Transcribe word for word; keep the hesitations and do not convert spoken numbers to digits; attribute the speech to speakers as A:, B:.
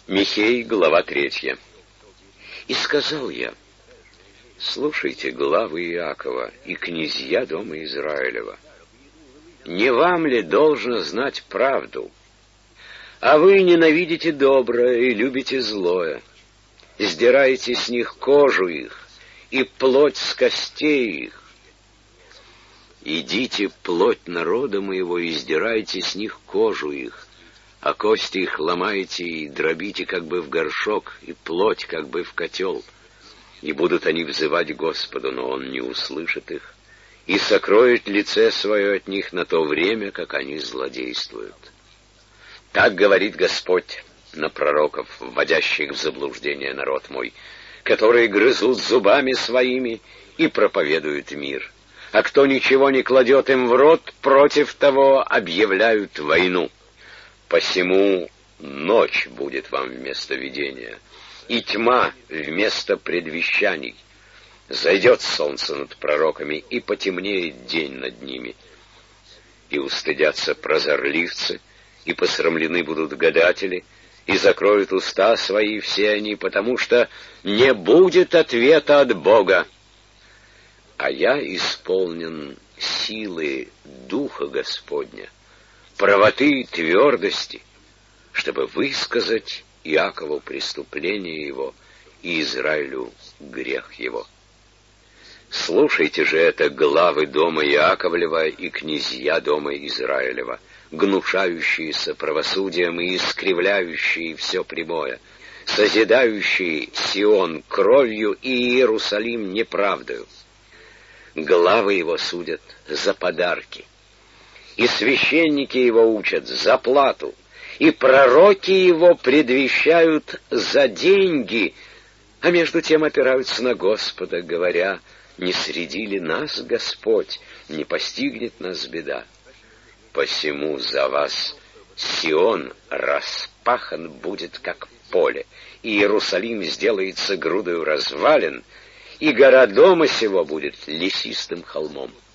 A: Михей, глава третья. «И сказал я: слушайте, главы Иакова и князья дома Израилева, не вам ли должно знать правду? А вы ненавидите доброе и любите злое, сдираете с них кожу их и плоть с костей их. Идите, плоть народа моего, и сдирайте с них кожу их, а кости их ломайте и дробите как бы в горшок, и плоть как бы в котел. И будут они взывать Господу, но Он не услышит их, и сокроет лице свое от них на то время, как они злодействуют. Так говорит Господь на пророков, вводящих в заблуждение народ мой, которые грызут зубами своими и проповедуют мир. А кто ничего не кладет им в рот, против того объявляют войну. Посему ночь будет вам вместо видения, и тьма вместо предвещаний. Зайдет солнце над пророками, и потемнеет день над ними. И устыдятся прозорливцы, и посрамлены будут гадатели, и закроют уста свои все они, потому что не будет ответа от Бога. А я исполнен силы Духа Господня, правоты и твердости, чтобы высказать Иакову преступление его и Израилю грех его. Слушайте же это, главы дома Иаковлева и князья дома Израилева, гнушающиеся правосудием и искривляющие все прямое, созидающие Сион кровью и Иерусалим неправдою. Главы его судят за подарки, и священники его учат за плату, и пророки его предвещают за деньги, а между тем опираются на Господа, говоря: не среди ли нас Господь, не постигнет нас беда. Посему за вас Сион распахан будет, как поле, и Иерусалим сделается грудою развалин, и гора дома сего будет лесистым холмом.